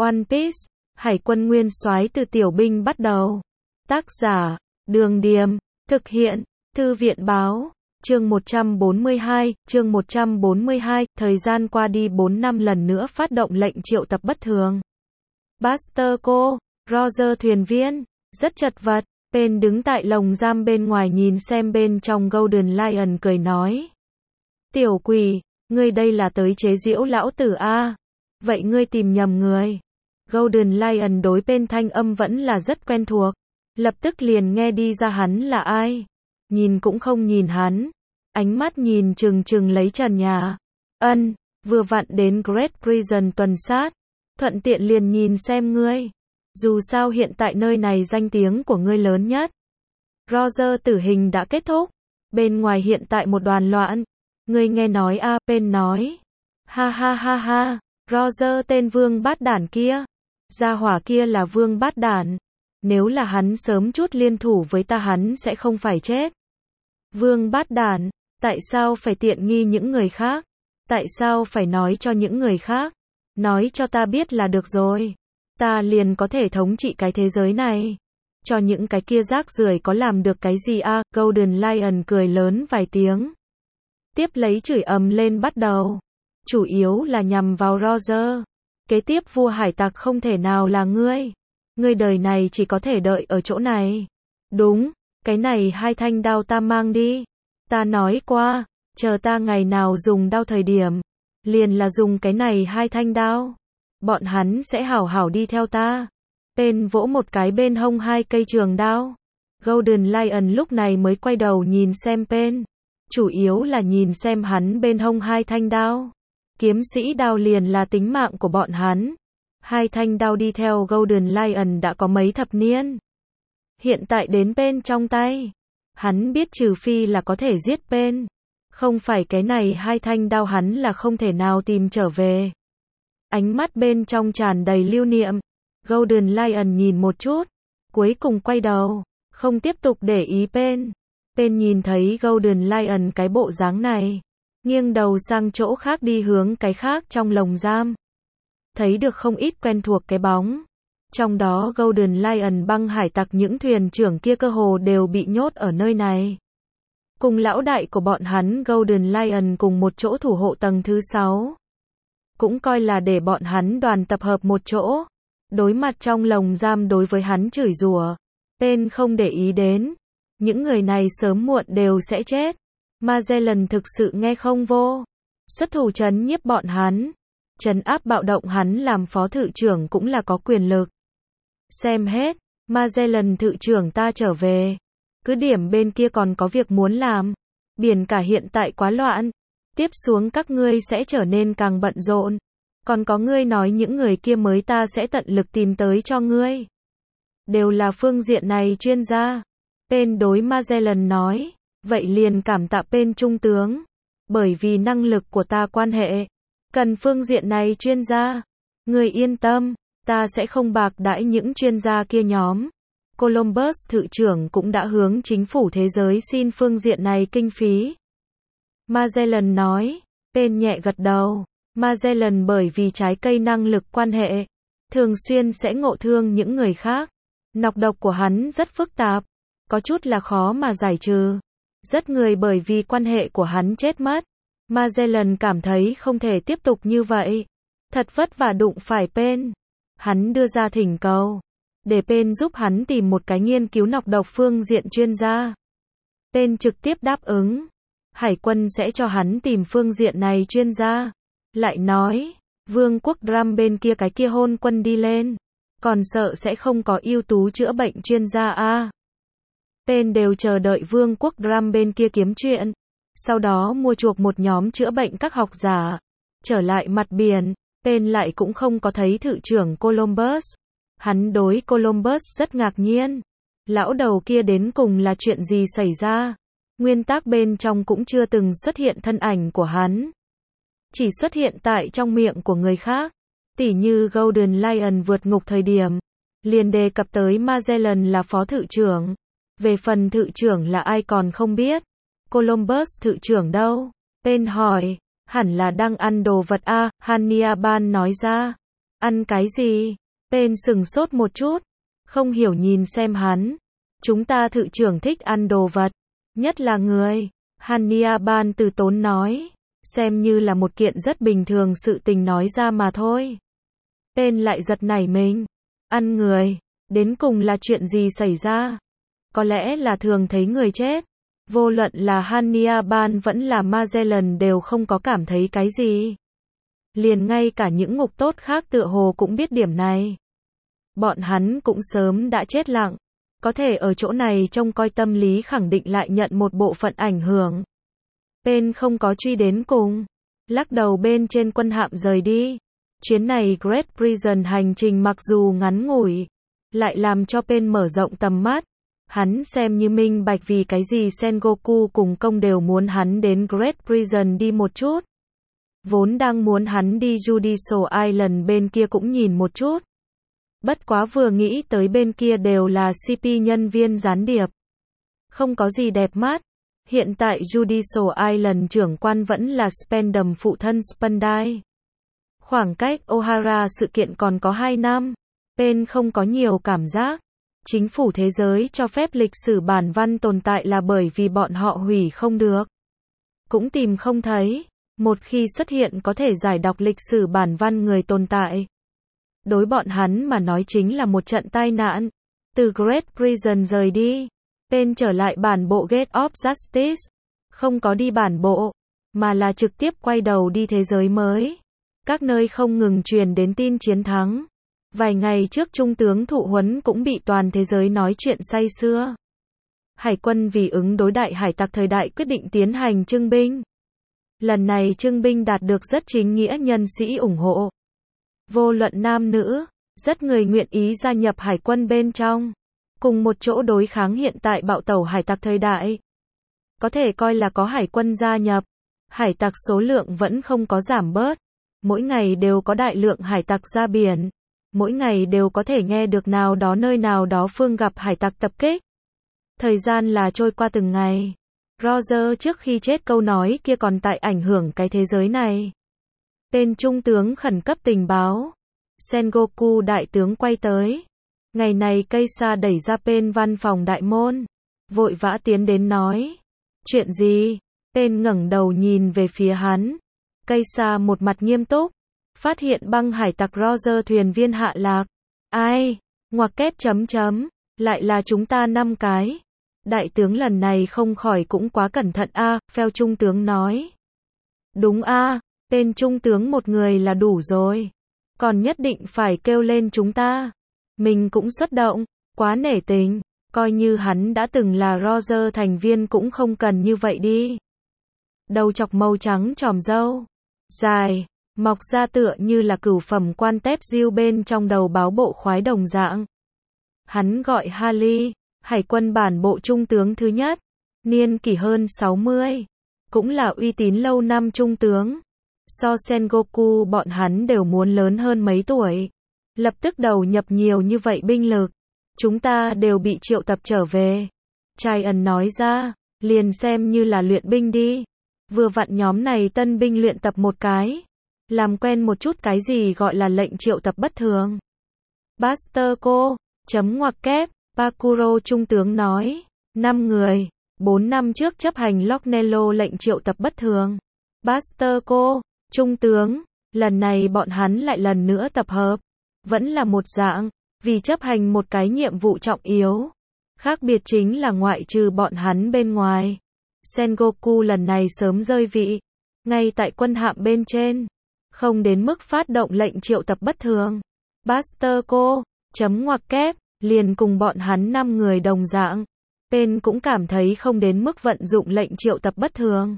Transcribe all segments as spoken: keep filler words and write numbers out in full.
One Piece, Hải quân nguyên soái từ tiểu binh bắt đầu. Tác giả, Đường Điềm, thực hiện, Thư viện báo, chương một trăm bốn mươi hai, chương một trăm bốn mươi hai, thời gian qua đi bốn năm lần nữa phát động lệnh triệu tập bất thường. Buster cô, Roger thuyền viên, rất chật vật, Pen đứng tại lồng giam bên ngoài nhìn xem bên trong Golden Lion cười nói. Tiểu quỷ, ngươi đây là tới chế giễu lão tử a? Vậy ngươi tìm nhầm người. Golden Lion đối Pen thanh âm vẫn là rất quen thuộc. Lập tức liền nghe đi ra hắn là ai. Nhìn cũng không nhìn hắn. Ánh mắt nhìn chừng chừng lấy trần nhà. Ân, vừa vặn đến Great Prison tuần sát. Thuận tiện liền nhìn xem ngươi. Dù sao hiện tại nơi này danh tiếng của ngươi lớn nhất. Roger tử hình đã kết thúc. Bên ngoài hiện tại một đoàn loạn. Ngươi nghe nói a? Pen nói. Ha ha ha ha. Roger tên vương bát đản kia. Gia hỏa kia là vương bát đản. Nếu là hắn sớm chút liên thủ với ta hắn sẽ không phải chết. Vương bát đản, tại sao phải tiện nghi những người khác? Tại sao phải nói cho những người khác? Nói cho ta biết là được rồi. Ta liền có thể thống trị cái thế giới này. Cho những cái kia rác rưởi có làm được cái gì a? À? Golden Lion cười lớn vài tiếng. Tiếp lấy chửi ầm lên bắt đầu. Chủ yếu là nhằm vào Roger. Kế tiếp vua hải tặc không thể nào là ngươi. Ngươi đời này chỉ có thể đợi ở chỗ này. Đúng, cái này hai thanh đao ta mang đi. Ta nói qua, chờ ta ngày nào dùng đao thời điểm. Liền là dùng cái này hai thanh đao. Bọn hắn sẽ hảo hảo đi theo ta. Pen vỗ một cái bên hông hai cây trường đao. Golden Lion lúc này mới quay đầu nhìn xem Pen. Chủ yếu là nhìn xem hắn bên hông hai thanh đao. Kiếm sĩ đao liền là tính mạng của bọn hắn. Hai thanh đao đi theo Golden Lion đã có mấy thập niên. Hiện tại đến Pen trong tay. Hắn biết trừ phi là có thể giết Pen. Không phải cái này hai thanh đao hắn là không thể nào tìm trở về. Ánh mắt bên trong tràn đầy lưu niệm. Golden Lion nhìn một chút. Cuối cùng quay đầu. Không tiếp tục để ý Pen. Pen nhìn thấy Golden Lion cái bộ dáng này. Nghiêng đầu sang chỗ khác đi hướng cái khác trong lồng giam. Thấy được không ít quen thuộc cái bóng. Trong đó Golden Lion băng hải tặc những thuyền trưởng kia cơ hồ đều bị nhốt ở nơi này. Cùng lão đại của bọn hắn Golden Lion cùng một chỗ thủ hộ tầng thứ sáu. Cũng coi là để bọn hắn đoàn tập hợp một chỗ. Đối mặt trong lồng giam đối với hắn chửi rủa. Pen không để ý đến. Những người này sớm muộn đều sẽ chết. Magellan thực sự nghe không vô. Xuất thủ trấn nhiếp bọn hắn. Trấn áp bạo động hắn làm phó thự trưởng cũng là có quyền lực. Xem hết, Magellan thự trưởng ta trở về. Cứ điểm bên kia còn có việc muốn làm. Biển cả hiện tại quá loạn. Tiếp xuống các ngươi sẽ trở nên càng bận rộn. Còn có ngươi nói những người kia mới ta sẽ tận lực tìm tới cho ngươi. Đều là phương diện này chuyên gia. Pen đối Magellan nói. Vậy liền cảm tạ Pen trung tướng. Bởi vì năng lực của ta quan hệ. Cần phương diện này chuyên gia. Người yên tâm. Ta sẽ không bạc đãi những chuyên gia kia nhóm. Columbus thự trưởng cũng đã hướng chính phủ thế giới xin phương diện này kinh phí. Magellan nói. Pen nhẹ gật đầu. Magellan bởi vì trái cây năng lực quan hệ. Thường xuyên sẽ ngộ thương những người khác. Nọc độc của hắn rất phức tạp. Có chút là khó mà giải trừ. Rất người bởi vì quan hệ của hắn chết mất. Magellan cảm thấy không thể tiếp tục như vậy. Thật vất vả đụng phải Pen. Hắn đưa ra thỉnh cầu. Để Pen giúp hắn tìm một cái nghiên cứu nọc độc phương diện chuyên gia. Pen trực tiếp đáp ứng. Hải quân sẽ cho hắn tìm phương diện này chuyên gia. Lại nói, vương quốc Drum bên kia cái kia hôn quân đi lên. Còn sợ sẽ không có ưu tú chữa bệnh chuyên gia a. À. Pen đều chờ đợi vương quốc Drum bên kia kiếm chuyện. Sau đó mua chuộc một nhóm chữa bệnh các học giả. Trở lại mặt biển, Pen lại cũng không có thấy thự trưởng Columbus. Hắn đối Columbus rất ngạc nhiên. Lão đầu kia đến cùng là chuyện gì xảy ra? Nguyên tắc bên trong cũng chưa từng xuất hiện thân ảnh của hắn. Chỉ xuất hiện tại trong miệng của người khác. Tỉ như Golden Lion vượt ngục thời điểm. Liền đề cập tới Magellan là phó thự trưởng. Về phần thự trưởng là ai còn không biết. Columbus thự trưởng đâu? Pen hỏi. Hẳn là đang ăn đồ vật a, Hannibal nói ra. Ăn cái gì? Pen sừng sốt một chút, không hiểu nhìn xem hắn. Chúng ta thự trưởng thích ăn đồ vật, nhất là người. Hania Ban từ tốn nói, xem như là một kiện rất bình thường sự tình nói ra mà thôi. Pen lại giật nảy mình. Ăn người, đến cùng là chuyện gì xảy ra? Có lẽ là thường thấy người chết. Vô luận là Hania Ban vẫn là Magellan đều không có cảm thấy cái gì. Liền ngay cả những ngục tốt khác tựa hồ cũng biết điểm này. Bọn hắn cũng sớm đã chết lặng. Có thể ở chỗ này trông coi tâm lý khẳng định lại nhận một bộ phận ảnh hưởng. Pen không có truy đến cùng. Lắc đầu bên trên quân hạm rời đi. Chuyến này Great Prison hành trình mặc dù ngắn ngủi, lại làm cho Pen mở rộng tầm mắt. Hắn xem như minh bạch vì cái gì Sengoku cùng công đều muốn hắn đến Great Prison đi một chút. Vốn đang muốn hắn đi Judicial Island bên kia cũng nhìn một chút. Bất quá vừa nghĩ tới bên kia đều là xê pê nhân viên gián điệp. Không có gì đẹp mắt. Hiện tại Judicial Island trưởng quan vẫn là Spendam phụ thân Spendai. Khoảng cách O'Hara sự kiện còn có hai năm. Pen không có nhiều cảm giác. Chính phủ thế giới cho phép lịch sử bản văn tồn tại là bởi vì bọn họ hủy không được. Cũng tìm không thấy. Một khi xuất hiện có thể giải đọc lịch sử bản văn người tồn tại. Đối bọn hắn mà nói chính là một trận tai nạn. Từ Great Prison rời đi. Pen trở lại bản bộ Gate of Justice. Không có đi bản bộ, mà là trực tiếp quay đầu đi thế giới mới. Các nơi không ngừng truyền đến tin chiến thắng. Vài ngày trước Trung tướng Thụ Huấn cũng bị toàn thế giới nói chuyện say sưa. Hải quân vì ứng đối đại hải tặc thời đại quyết định tiến hành trưng binh. Lần này trưng binh đạt được rất chính nghĩa nhân sĩ ủng hộ. Vô luận nam nữ, rất người nguyện ý gia nhập hải quân bên trong. Cùng một chỗ đối kháng hiện tại bạo tẩu hải tặc thời đại. Có thể coi là có hải quân gia nhập. Hải tặc số lượng vẫn không có giảm bớt. Mỗi ngày đều có đại lượng hải tặc ra biển. Mỗi ngày đều có thể nghe được nào đó nơi nào đó phương gặp hải tặc tập kích. Thời gian là trôi qua từng ngày. Roger trước khi chết câu nói kia còn tại ảnh hưởng cái thế giới này. Tên trung tướng khẩn cấp tình báo. Sengoku đại tướng quay tới. Ngày này Keisa đẩy ra Pen văn phòng đại môn. Vội vã tiến đến nói. Chuyện gì? Pen ngẩng đầu nhìn về phía hắn. Keisa một mặt nghiêm túc. Phát hiện băng hải tặc Roger thuyền viên hạ lạc. Ai? Ngoặc kép chấm chấm. Lại là chúng ta năm cái. Đại tướng lần này không khỏi cũng quá cẩn thận a, à, Phèo trung tướng nói. Đúng a, à, tên trung tướng một người là đủ rồi. Còn nhất định phải kêu lên chúng ta. Mình cũng xuất động, quá nể tình. Coi như hắn đã từng là Roger thành viên cũng không cần như vậy đi. Đầu chọc màu trắng tròm râu. Dài. Mọc ra tựa như là cửu phẩm quan tép diêu bên trong đầu báo bộ khoái đồng dạng. Hắn gọi Harley, hải quân bản bộ trung tướng thứ nhất, niên kỷ hơn sáu mươi, cũng là uy tín lâu năm trung tướng. So Sengoku bọn hắn đều muốn lớn hơn mấy tuổi. Lập tức đầu nhập nhiều như vậy binh lực. Chúng ta đều bị triệu tập trở về. Trai ẩn nói ra, liền xem như là luyện binh đi. Vừa vặn nhóm này tân binh luyện tập một cái. Làm quen một chút cái gì gọi là lệnh triệu tập bất thường. Buster cô, chấm ngoặc kép, Pakuro trung tướng nói, năm người, bốn năm trước chấp hành Locknello lệnh triệu tập bất thường. Buster cô, trung tướng, lần này bọn hắn lại lần nữa tập hợp. Vẫn là một dạng, vì chấp hành một cái nhiệm vụ trọng yếu. Khác biệt chính là ngoại trừ bọn hắn bên ngoài. Sengoku lần này sớm rơi vị, ngay tại quân hạm bên trên. Không đến mức phát động lệnh triệu tập bất thường. Buster cô, chấm ngoặc kép, liền cùng bọn hắn năm người đồng dạng. Pen cũng cảm thấy không đến mức vận dụng lệnh triệu tập bất thường.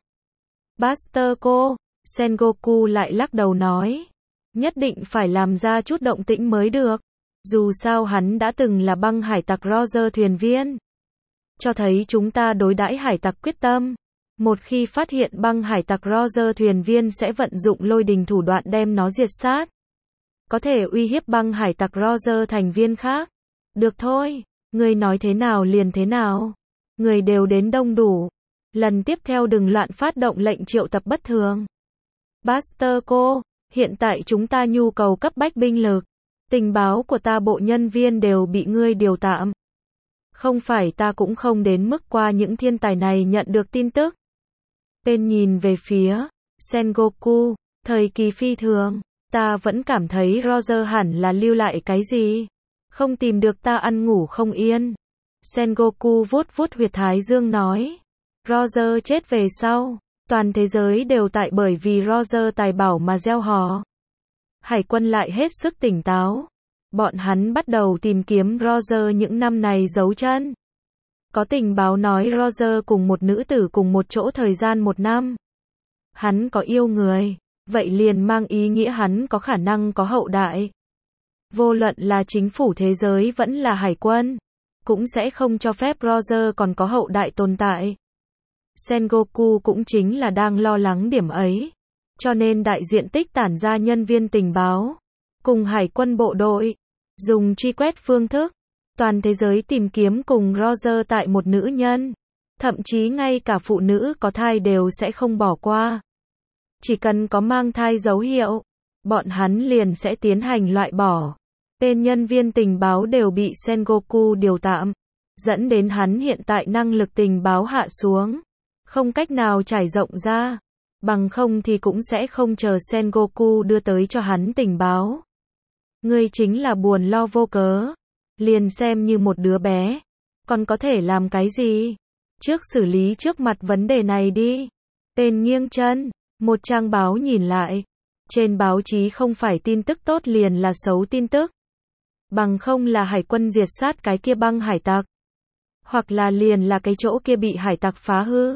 Buster cô, Sengoku lại lắc đầu nói. Nhất định phải làm ra chút động tĩnh mới được. Dù sao hắn đã từng là băng hải tặc Roger thuyền viên. Cho thấy chúng ta đối đãi hải tặc quyết tâm. Một khi phát hiện băng hải tặc Roger thuyền viên sẽ vận dụng lôi đình thủ đoạn đem nó diệt sát. Có thể uy hiếp băng hải tặc Roger thành viên khác. Được thôi, người nói thế nào liền thế nào. Người đều đến đông đủ. Lần tiếp theo đừng loạn phát động lệnh triệu tập bất thường. Buster cô, Hiện tại chúng ta nhu cầu cấp bách binh lực. Tình báo của ta bộ nhân viên đều bị ngươi điều tạm. Không phải ta cũng không đến mức qua những thiên tài này nhận được tin tức. Bên nhìn về phía Sengoku, thời kỳ phi thường, ta vẫn cảm thấy Roger hẳn là lưu lại cái gì. Không tìm được ta ăn ngủ không yên. Sengoku vuốt vuốt huyệt thái dương nói. Roger chết về sau, toàn thế giới đều tại bởi vì Roger tài bảo mà gieo hò. Hải quân lại hết sức tỉnh táo. Bọn hắn bắt đầu tìm kiếm Roger những năm này giấu chân. Có tình báo nói Roger cùng một nữ tử cùng một chỗ thời gian một năm. Hắn có yêu người, vậy liền mang ý nghĩa hắn có khả năng có hậu đại. Vô luận là chính phủ thế giới vẫn là hải quân, cũng sẽ không cho phép Roger còn có hậu đại tồn tại. Sengoku cũng chính là đang lo lắng điểm ấy. Cho nên đại diện tích tản ra nhân viên tình báo, cùng hải quân bộ đội, dùng truy quét phương thức, toàn thế giới tìm kiếm cùng Roger tại một nữ nhân. Thậm chí ngay cả phụ nữ có thai đều sẽ không bỏ qua. Chỉ cần có mang thai dấu hiệu, bọn hắn liền sẽ tiến hành loại bỏ. Tên nhân viên tình báo đều bị Sengoku điều tạm, dẫn đến hắn hiện tại năng lực tình báo hạ xuống, không cách nào trải rộng ra, bằng không thì cũng sẽ không chờ Sengoku đưa tới cho hắn tình báo. Ngươi chính là buồn lo vô cớ, liền xem như một đứa bé, còn có thể làm cái gì? Trước xử lý trước mặt vấn đề này đi. Tên nghiêng chân, một trang báo nhìn lại. Trên báo chí không phải tin tức tốt liền là xấu tin tức. Bằng không là hải quân diệt sát cái kia băng hải tặc. Hoặc là liền là cái chỗ kia bị hải tặc phá hư.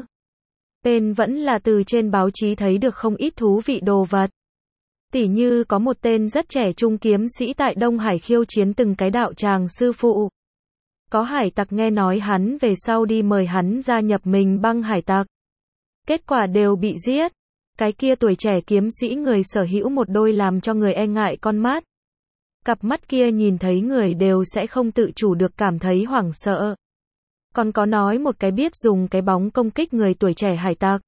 Tên vẫn là từ trên báo chí thấy được không ít thú vị đồ vật. Tỉ như có một tên rất trẻ trung kiếm sĩ tại Đông Hải khiêu chiến từng cái đạo tràng sư phụ. Có hải tặc nghe nói hắn về sau đi mời hắn gia nhập mình băng hải tặc. Kết quả đều bị giết. Cái kia tuổi trẻ kiếm sĩ người sở hữu một đôi làm cho người e ngại con mắt. Cặp mắt kia nhìn thấy người đều sẽ không tự chủ được cảm thấy hoảng sợ. Còn có nói một cái biết dùng cái bóng công kích người tuổi trẻ hải tặc.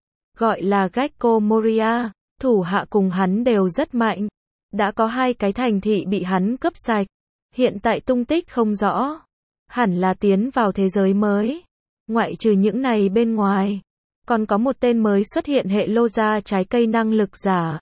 Gọi là Gecko Moria, thủ hạ cùng hắn đều rất mạnh. Đã có hai cái thành thị bị hắn cướp sạch. Hiện tại tung tích không rõ. Hẳn là tiến vào thế giới mới. Ngoại trừ những này bên ngoài, còn có một tên mới xuất hiện hệ lô ra trái cây năng lực giả.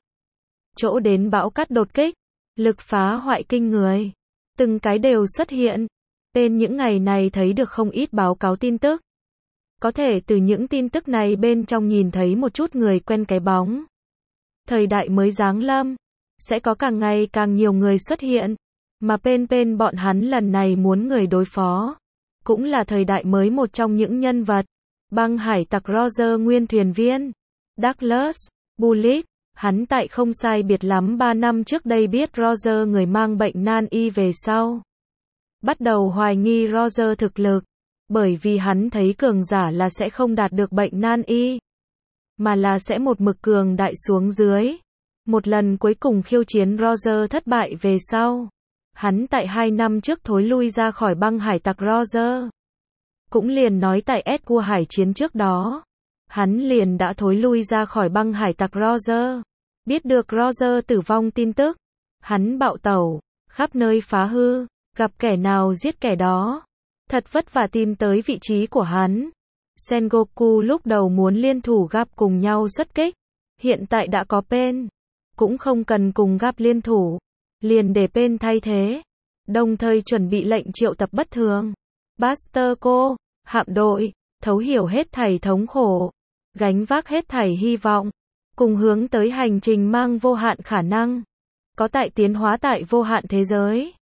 Chỗ đến bão cát đột kích, lực phá hoại kinh người. Từng cái đều xuất hiện. Bên những ngày này thấy được không ít báo cáo tin tức. Có thể từ những tin tức này bên trong nhìn thấy một chút người quen cái bóng. Thời đại mới giáng lâm, sẽ có càng ngày càng nhiều người xuất hiện. Mà bên bên bọn hắn lần này muốn người đối phó. Cũng là thời đại mới một trong những nhân vật. Băng hải tặc Roger nguyên thuyền viên. Douglas Bullitt. Hắn tại không sai biệt lắm ba năm trước đây biết Roger người mang bệnh nan y về sau. Bắt đầu hoài nghi Roger thực lực. Bởi vì hắn thấy cường giả là sẽ không đạt được bệnh nan y. Mà là sẽ một mực cường đại xuống dưới. Một lần cuối cùng khiêu chiến Roger thất bại về sau. Hắn tại hai năm trước thối lui ra khỏi băng hải tặc Roger. Cũng liền nói tại Edward hải chiến trước đó. Hắn liền đã thối lui ra khỏi băng hải tặc Roger. Biết được Roger tử vong tin tức. Hắn bạo tẩu, khắp nơi phá hư, gặp kẻ nào giết kẻ đó. Thật vất vả tìm tới vị trí của hắn. Sengoku lúc đầu muốn liên thủ gặp cùng nhau xuất kích. Hiện tại đã có Pen. Cũng không cần cùng gặp liên thủ. Liền để Pen thay thế. Đồng thời chuẩn bị lệnh triệu tập bất thường. Buster cô, hạm đội, thấu hiểu hết thảy thống khổ. Gánh vác hết thảy hy vọng. Cùng hướng tới hành trình mang vô hạn khả năng. Có tại tiến hóa tại vô hạn thế giới.